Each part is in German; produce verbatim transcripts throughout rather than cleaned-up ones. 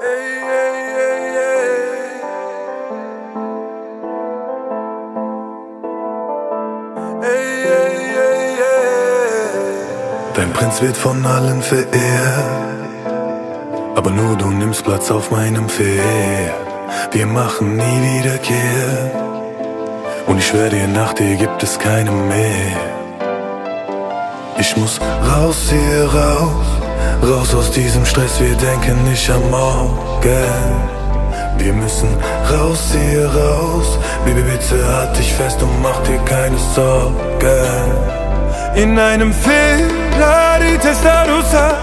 Dein Prinz wird von allen verehrt, aber nur du nimmst Platz auf meinem Pferd. Wir machen nie wieder Kehr, und ich schwör dir, nach dir gibt es keine mehr. Ich muss raus hier, raus, raus aus diesem Stress, wir denken nicht am Morgen. Wir müssen raus hier, raus, Baby, bitte halt dich fest und mach dir keine Sorgen. In einem Ferrari Testarossa,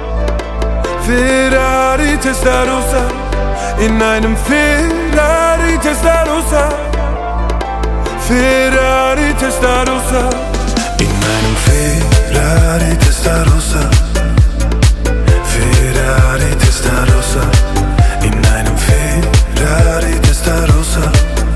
Ferrari Testarossa. In einem Ferrari Testarossa, Ferrari Testarossa. In einem Ferrari Testarossa, Ferrari Testarossa. In einem Ferrari Testarossa,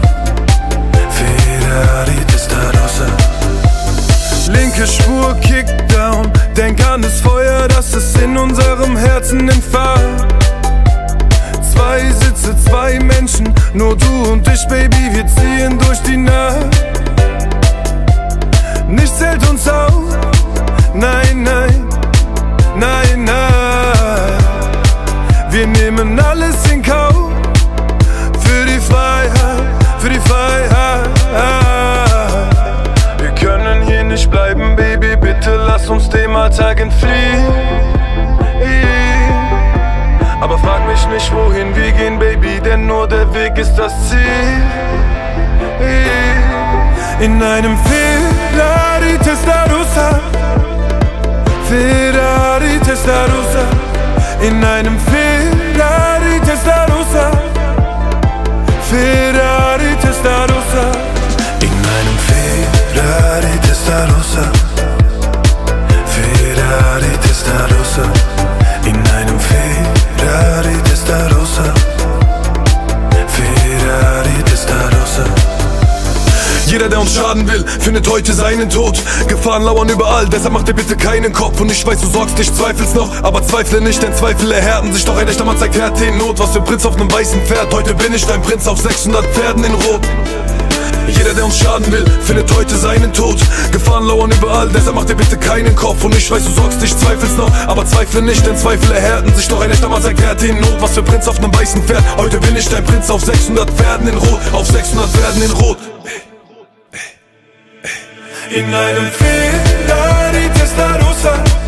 Ferrari Testarossa. Linke Spur, Kickdown, denk an das Feuer, das ist in unserem Herzen entfacht. Zwei Sitze, zwei Menschen, nur du und ich, Baby, wir ziehen durch die Nacht. Nichts hält uns auf, nein, nein, nein, nein. Wir nehmen alles in Kauf, für die Freiheit, für die Freiheit. Wir können hier nicht bleiben, Baby, bitte lass uns dem Alltag entfliehen. Aber frag mich nicht, wohin wir gehen, Baby, denn nur der Weg ist das Ziel. In einem Ferrari Testarossa, Ferrari Testarossa. In einem Ferrari Testarossa, Ferrari Testarossa. In einem Ferrari Testarossa, Ferrari Testarossa. In einem Ferrari Testarossa, Ferrari Testarossa. Jeder, der uns schaden will, findet heute seinen Tod. Gefahren lauern überall, deshalb mach dir bitte keinen Kopf. Und ich weiß, du sorgst dich, zweifelst noch, aber zweifle nicht, denn Zweifel erhärten sich. Doch ein echter Mann zeigt Härte in Not. Was für ein Prinz auf nem weißen Pferd. Heute bin ich dein Prinz auf sechshundert Pferden in Rot. Jeder, der uns schaden will, findet heute seinen Tod. Gefahren lauern überall, deshalb mach dir bitte keinen Kopf. Und ich weiß, du sorgst dich, zweifelst noch, aber zweifle nicht, denn Zweifel erhärten sich. Doch ein echter Mann zeigt Härte in Not. Was für ein Prinz auf nem weißen Pferd. Heute bin ich dein Prinz auf sechshundert Pferden in Rot. Auf sechshundert Pferden in Rot. In einem Ferrari Testarossa,